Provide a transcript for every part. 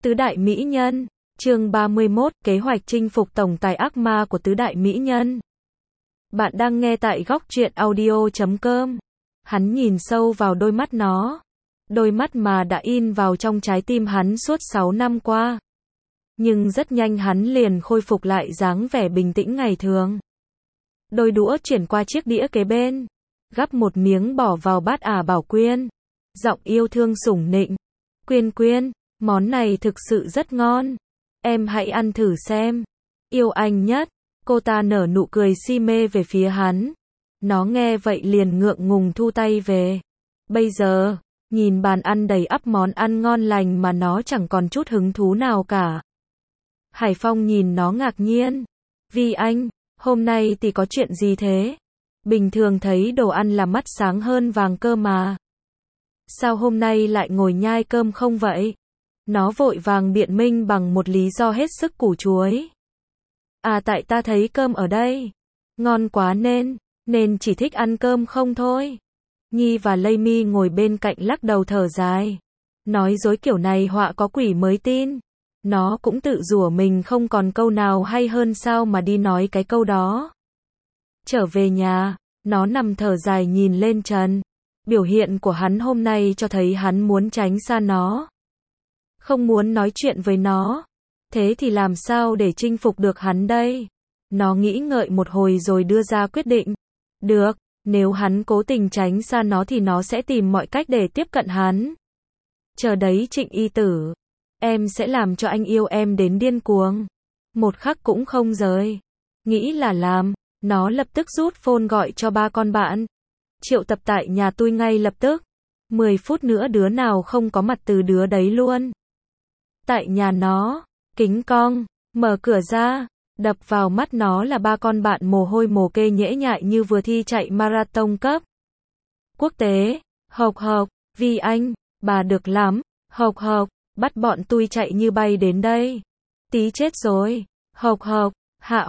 Tứ đại mỹ nhân, chương 31, kế hoạch chinh phục tổng tài ác ma của tứ đại mỹ nhân. Bạn đang nghe tại góc truyện audio.com. Hắn nhìn sâu vào đôi mắt nó. Đôi mắt mà đã in vào trong trái tim hắn suốt 6 năm qua. Nhưng rất nhanh hắn liền khôi phục lại dáng vẻ bình tĩnh ngày thường. Đôi đũa chuyển qua chiếc đĩa kế bên. Gắp một miếng bỏ vào bát Bảo Quyên. Giọng yêu thương sủng nịnh. Quyên Quyên, món này thực sự rất ngon. Em hãy ăn thử xem. Yêu anh nhất. Cô ta nở nụ cười si mê về phía hắn. Nó nghe vậy liền ngượng ngùng thu tay về. Bây giờ, nhìn bàn ăn đầy ắp món ăn ngon lành mà nó chẳng còn chút hứng thú nào cả. Hải Phong nhìn nó ngạc nhiên. Vi anh, hôm nay thì có chuyện gì thế? Bình thường thấy đồ ăn là mắt sáng hơn vàng cơ mà. Sao hôm nay lại ngồi nhai cơm không vậy? Nó vội vàng biện minh bằng một lý do hết sức củ chuối. Tại ta thấy cơm ở đây ngon quá nên chỉ thích ăn cơm không thôi. Nhi và Lây ngồi bên cạnh lắc đầu thở dài. Nói dối kiểu này họa có quỷ mới tin. Nó cũng tự rủa mình không còn câu nào hay hơn sao mà đi nói cái câu đó. Trở về nhà, nó nằm thở dài nhìn lên trần. Biểu hiện của hắn hôm nay cho thấy hắn muốn tránh xa nó. Không muốn nói chuyện với nó. Thế thì làm sao để chinh phục được hắn đây? Nó nghĩ ngợi một hồi rồi đưa ra quyết định. Được, nếu hắn cố tình tránh xa nó thì nó sẽ tìm mọi cách để tiếp cận hắn. Chờ đấy Trịnh y tử. Em sẽ làm cho anh yêu em đến điên cuồng. Một khắc cũng không rời. Nghĩ là làm. Nó lập tức rút phone gọi cho 3 con bạn. Triệu tập tại nhà tôi ngay lập tức. 10 phút nữa đứa nào không có mặt từ đứa đấy luôn. Tại nhà nó, kính cong, mở cửa ra, đập vào mắt nó là 3 con bạn mồ hôi mồ kê nhễ nhại như vừa thi chạy marathon cấp quốc tế. Hộc hộc, Vi anh, bà được lắm. Hộc hộc, bắt bọn tôi chạy như bay đến đây. Tí chết rồi. Hộc hộc, hạ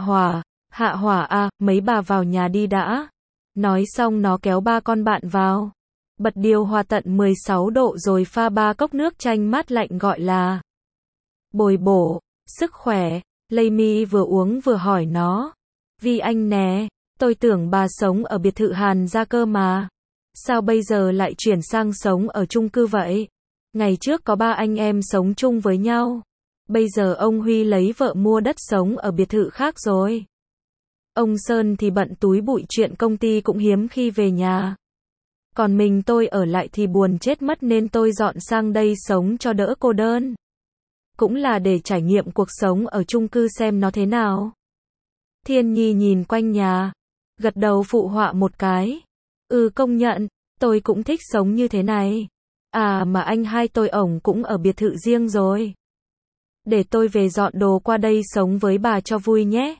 hỏa mấy bà vào nhà đi đã. Nói xong nó kéo 3 con bạn vào. Bật điều hòa tận 16 độ rồi pha 3 cốc nước chanh mát lạnh gọi là bồi bổ, sức khỏe. Lây vừa uống vừa hỏi nó. Vi anh nè, tôi tưởng bà sống ở biệt thự Hàn gia cơ mà. Sao bây giờ lại chuyển sang sống ở chung cư vậy? Ngày trước có 3 anh em sống chung với nhau. Bây giờ ông Huy lấy vợ mua đất sống ở biệt thự khác rồi. Ông Sơn thì bận túi bụi chuyện công ty cũng hiếm khi về nhà. Còn mình tôi ở lại thì buồn chết mất nên tôi dọn sang đây sống cho đỡ cô đơn. Cũng là để trải nghiệm cuộc sống ở chung cư xem nó thế nào. Thiên Nhi nhìn quanh nhà. Gật đầu phụ họa một cái. Công nhận, tôi cũng thích sống như thế này. Mà anh hai tôi ổng cũng ở biệt thự riêng rồi. Để tôi về dọn đồ qua đây sống với bà cho vui nhé.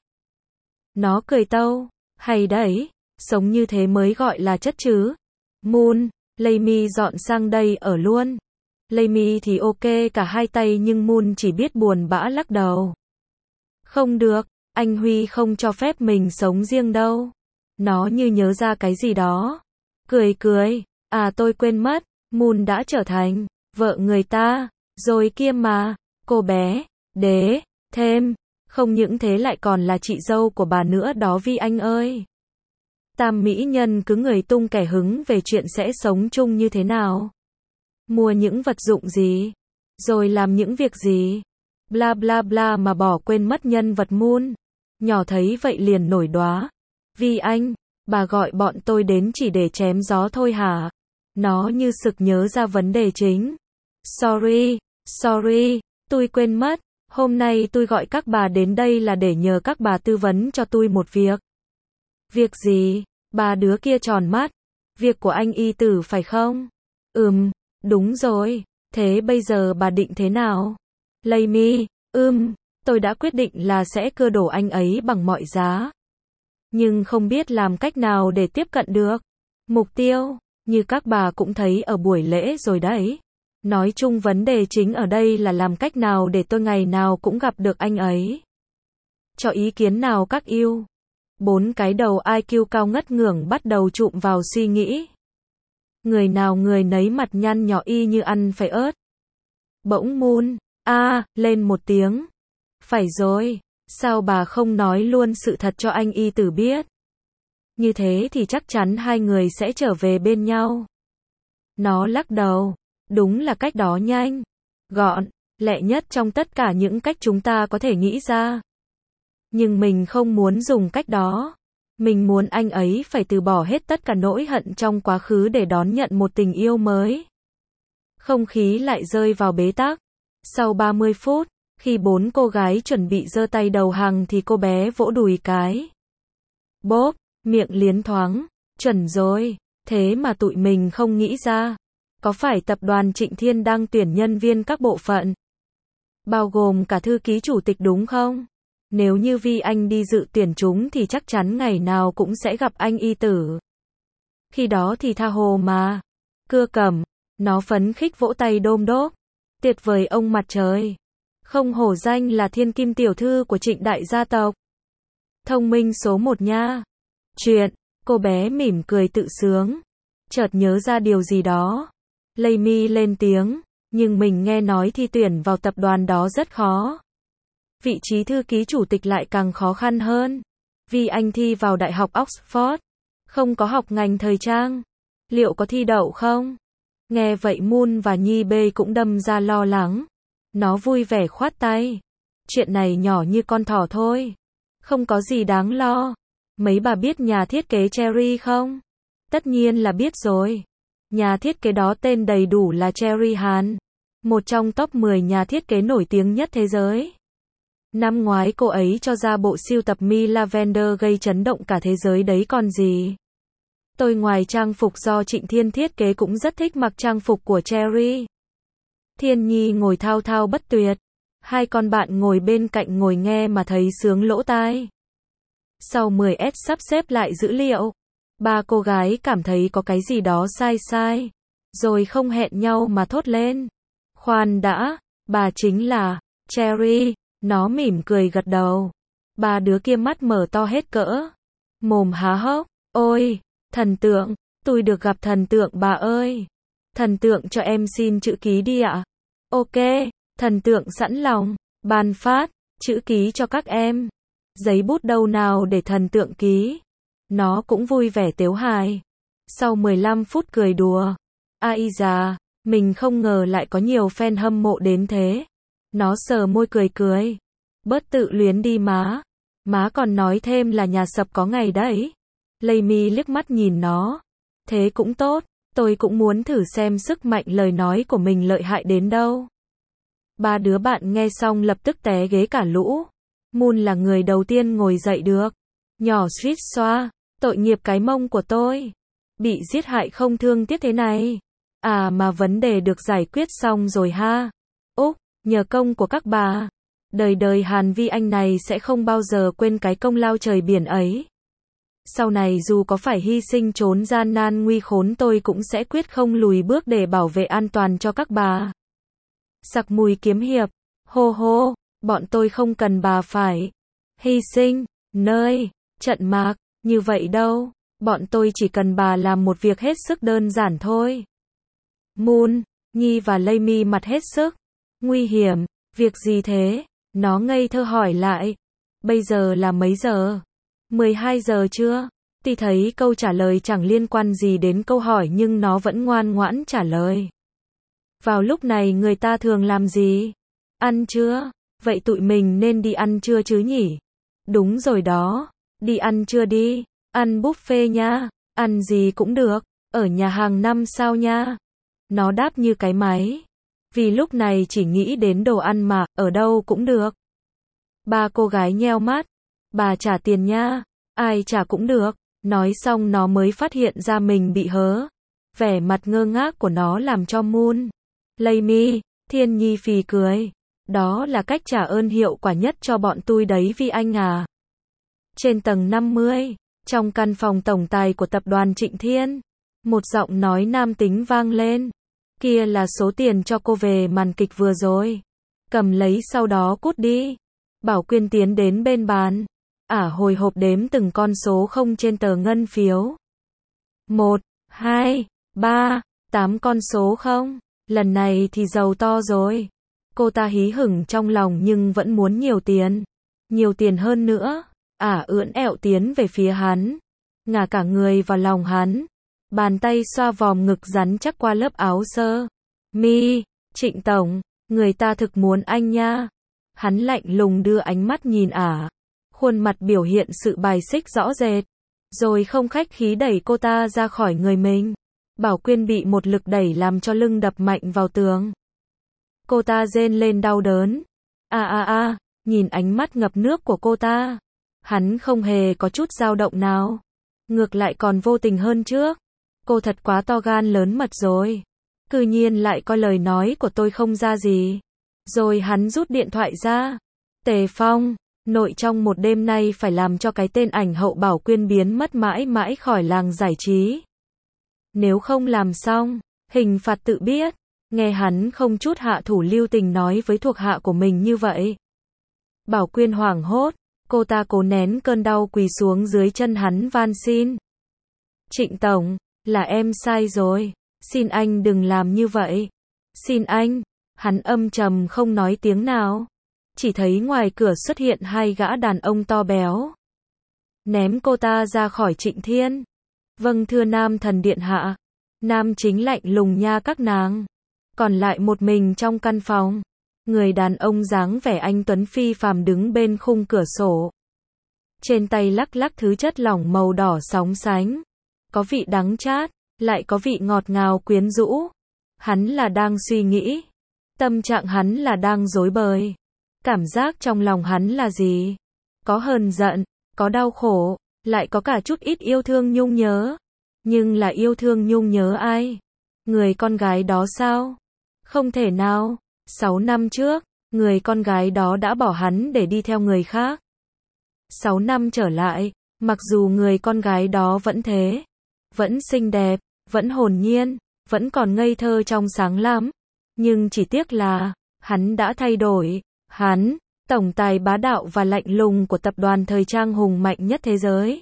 Nó cười tâu. Hay đấy, sống như thế mới gọi là chất chứ. Moon, Lây dọn sang đây ở luôn. Lây thì ok cả hai tay nhưng Moon chỉ biết buồn bã lắc đầu. Không được, anh Huy không cho phép mình sống riêng đâu. Nó như nhớ ra cái gì đó. Cười. Tôi quên mất, Moon đã trở thành vợ người ta rồi kia mà. Cô bé, đế, thêm. Không những thế lại còn là chị dâu của bà nữa đó Vi anh ơi. Tam mỹ nhân cứ người tung kẻ hứng về chuyện sẽ sống chung như thế nào. Mua những vật dụng gì. Rồi làm những việc gì. Bla bla bla mà bỏ quên mất nhân vật Moon. Nhỏ thấy vậy liền nổi đoá. Vi anh, bà gọi bọn tôi đến chỉ để chém gió thôi hả? Nó như sực nhớ ra vấn đề chính. Sorry, tôi quên mất. Hôm nay tôi gọi các bà đến đây là để nhờ các bà tư vấn cho tôi một việc. Việc gì? Bà đứa kia tròn mắt. Việc của anh y tử phải không? Đúng rồi. Thế bây giờ bà định thế nào? Lây tôi đã quyết định là sẽ cưa đổ anh ấy bằng mọi giá. Nhưng không biết làm cách nào để tiếp cận được. Mục tiêu, như các bà cũng thấy ở buổi lễ rồi đấy. Nói chung vấn đề chính ở đây là làm cách nào để tôi ngày nào cũng gặp được anh ấy. Cho ý kiến nào các yêu. 4 cái đầu IQ cao ngất ngưởng bắt đầu chụm vào suy nghĩ. Người nào người nấy mặt nhăn nhó y như ăn phải ớt. Bỗng Moon, Lên một tiếng. Phải rồi, sao bà không nói luôn sự thật cho anh y tử biết? Như thế thì chắc chắn hai người sẽ trở về bên nhau. Nó lắc đầu. Đúng là cách đó nhanh, gọn, lẹ nhất trong tất cả những cách chúng ta có thể nghĩ ra. Nhưng mình không muốn dùng cách đó. Mình muốn anh ấy phải từ bỏ hết tất cả nỗi hận trong quá khứ để đón nhận một tình yêu mới. Không khí lại rơi vào bế tắc. Sau 30 phút, khi 4 cô gái chuẩn bị giơ tay đầu hàng thì cô bé vỗ đùi cái. Bốp, miệng liến thoáng. Chuẩn rồi, thế mà tụi mình không nghĩ ra. Có phải tập đoàn Trịnh Thiên đang tuyển nhân viên các bộ phận? Bao gồm cả thư ký chủ tịch đúng không? Nếu như Vi Anh đi dự tuyển chúng thì chắc chắn ngày nào cũng sẽ gặp anh y tử. Khi đó thì tha hồ mà. Cưa cẩm, nó phấn khích vỗ tay đôm đốp. Tuyệt vời ông mặt trời. Không hổ danh là thiên kim tiểu thư của Trịnh đại gia tộc. Thông minh số 1 nha. Chuyện, cô bé mỉm cười tự sướng. Chợt nhớ ra điều gì đó. Lamy lên tiếng, nhưng mình nghe nói thi tuyển vào tập đoàn đó rất khó. Vị trí thư ký chủ tịch lại càng khó khăn hơn. Vì anh thi vào Đại học Oxford, không có học ngành thời trang. Liệu có thi đậu không? Nghe vậy Moon và Nhi B cũng đâm ra lo lắng. Nó vui vẻ khoát tay. Chuyện này nhỏ như con thỏ thôi. Không có gì đáng lo. Mấy bà biết nhà thiết kế Cherry không? Tất nhiên là biết rồi. Nhà thiết kế đó tên đầy đủ là Cherry Han. Một trong top 10 nhà thiết kế nổi tiếng nhất thế giới. Năm ngoái cô ấy cho ra bộ sưu tập Mi Lavender gây chấn động cả thế giới đấy còn gì. Tôi ngoài trang phục do Trịnh Thiên thiết kế cũng rất thích mặc trang phục của Cherry. Thiên Nhi ngồi thao thao bất tuyệt. Hai con bạn ngồi bên cạnh ngồi nghe mà thấy sướng lỗ tai. Sau 10S sắp xếp lại dữ liệu, ba cô gái cảm thấy có cái gì đó sai sai. Rồi không hẹn nhau mà thốt lên. Khoan đã, bà chính là Cherry. Nó mỉm cười gật đầu. Ba đứa kia mắt mở to hết cỡ. Mồm há hốc. Ôi, thần tượng, tôi được gặp thần tượng bà ơi. Thần tượng cho em xin chữ ký đi ạ. Ok, thần tượng sẵn lòng. Ban phát, chữ ký cho các em. Giấy bút đâu nào để thần tượng ký. Nó cũng vui vẻ tếu hài. Sau 15 phút cười đùa. Ai da, mình không ngờ lại có nhiều fan hâm mộ đến thế. Nó sờ môi cười cười. Bớt tự luyến đi má. Má còn nói thêm là nhà sập có ngày đấy. Lamy liếc mắt nhìn nó. Thế cũng tốt, tôi cũng muốn thử xem sức mạnh lời nói của mình lợi hại đến đâu. Ba đứa bạn nghe xong lập tức té ghế cả lũ. Moon là người đầu tiên ngồi dậy được. Nhỏ suýt xoa, tội nghiệp cái mông của tôi. Bị giết hại không thương tiếc thế này. À mà vấn đề được giải quyết xong rồi ha. Úc, nhờ công của các bà. Đời đời Hàn Vi Anh này sẽ không bao giờ quên cái công lao trời biển ấy. Sau này dù có phải hy sinh trốn gian nan nguy khốn tôi cũng sẽ quyết không lùi bước để bảo vệ an toàn cho các bà. Sặc mùi kiếm hiệp. Hô hô, bọn tôi không cần bà phải hy sinh, nơi, trận mạc, như vậy đâu. Bọn tôi chỉ cần bà làm một việc hết sức đơn giản thôi. Moon, Nhi và Lamy mặt hết sức. Nguy hiểm, việc gì thế? Nó ngây thơ hỏi lại. Bây giờ là mấy giờ? 12 giờ chưa? Tuy thấy câu trả lời chẳng liên quan gì đến câu hỏi nhưng nó vẫn ngoan ngoãn trả lời. Vào lúc này người ta thường làm gì? Ăn trưa? Vậy tụi mình nên đi ăn trưa chứ nhỉ? Đúng rồi đó. Đi ăn trưa đi. Ăn buffet nha. Ăn gì cũng được. Ở nhà hàng 5 sao nha. Nó đáp như cái máy. Vì lúc này chỉ nghĩ đến đồ ăn mà, ở đâu cũng được. Ba cô gái nheo mắt. Bà trả tiền nha. Ai trả cũng được. Nói xong nó mới phát hiện ra mình bị hớ. Vẻ mặt ngơ ngác của nó làm cho Moon, Lamy, Thiên Nhi phì cười. Đó là cách trả ơn hiệu quả nhất cho bọn tôi đấy Vi Anh à. Trên tầng 50, trong căn phòng tổng tài của tập đoàn Trịnh Thiên, một giọng nói nam tính vang lên. Kia là số tiền cho cô về màn kịch vừa rồi. Cầm lấy sau đó cút đi. Bảo Quyên tiến đến bên bàn. Hồi hộp đếm từng con số không trên tờ ngân phiếu. 1, 2, 3, 8 con số không. Lần này thì giàu to rồi. Cô ta hí hửng trong lòng nhưng vẫn muốn nhiều tiền. Nhiều tiền hơn nữa. Ưỡn ẹo tiến về phía hắn. Ngả cả người vào lòng hắn. Bàn tay xoa vòm ngực rắn chắc qua lớp áo sơ mi. Trịnh tổng, người ta thực muốn anh nha. Hắn lạnh lùng đưa ánh mắt nhìn khuôn mặt biểu hiện sự bài xích rõ rệt. Rồi không khách khí đẩy cô ta ra khỏi người mình. Bảo Quyên bị một lực đẩy làm cho lưng đập mạnh vào tường. Cô ta rên lên đau đớn. Nhìn ánh mắt ngập nước của cô ta. Hắn không hề có chút dao động nào. Ngược lại còn vô tình hơn trước. Cô thật quá to gan lớn mật rồi. Cư nhiên lại coi lời nói của tôi không ra gì. Rồi hắn rút điện thoại ra. Tề Phong, nội trong một đêm nay phải làm cho cái tên ảnh hậu Bảo Quyên biến mất mãi mãi khỏi làng giải trí. Nếu không làm xong, hình phạt tự biết. Nghe hắn không chút hạ thủ lưu tình nói với thuộc hạ của mình như vậy. Bảo Quyên hoảng hốt, cô ta cố nén cơn đau quỳ xuống dưới chân hắn van xin. Trịnh tổng, là em sai rồi, xin anh đừng làm như vậy. Xin anh. Hắn âm trầm không nói tiếng nào. Chỉ thấy ngoài cửa xuất hiện hai gã đàn ông to béo. Ném cô ta ra khỏi Trịnh Thiên. Vâng thưa nam thần điện hạ. Nam chính lạnh lùng nha các nàng. Còn lại một mình trong căn phòng. Người đàn ông dáng vẻ anh tuấn phi phàm đứng bên khung cửa sổ. Trên tay lắc lắc thứ chất lỏng màu đỏ sóng sánh. Có vị đắng chát, lại có vị ngọt ngào quyến rũ. Hắn là đang suy nghĩ. Tâm trạng hắn là đang rối bời. Cảm giác trong lòng hắn là gì? Có hờn giận, có đau khổ, lại có cả chút ít yêu thương nhung nhớ. Nhưng là yêu thương nhung nhớ ai? Người con gái đó sao? Không thể nào. 6 năm trước, người con gái đó đã bỏ hắn để đi theo người khác. 6 năm trở lại, mặc dù người con gái đó vẫn thế, vẫn xinh đẹp, vẫn hồn nhiên, vẫn còn ngây thơ trong sáng lắm. Nhưng chỉ tiếc là, hắn đã thay đổi. Hắn, tổng tài bá đạo và lạnh lùng của tập đoàn thời trang hùng mạnh nhất thế giới.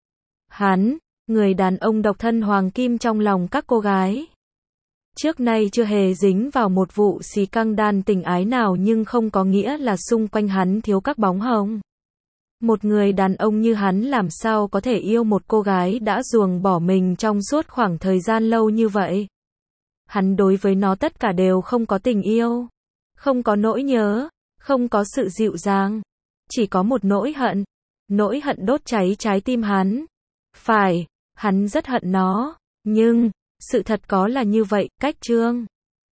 Hắn, người đàn ông độc thân hoàng kim trong lòng các cô gái. Trước nay chưa hề dính vào một vụ xì căng đan tình ái nào nhưng không có nghĩa là xung quanh hắn thiếu các bóng hồng. Một người đàn ông như hắn làm sao có thể yêu một cô gái đã ruồng bỏ mình trong suốt khoảng thời gian lâu như vậy. Hắn đối với nó tất cả đều không có tình yêu, không có nỗi nhớ, không có sự dịu dàng, chỉ có một nỗi hận đốt cháy trái tim hắn. Phải, hắn rất hận nó, nhưng sự thật có là như vậy, cách chương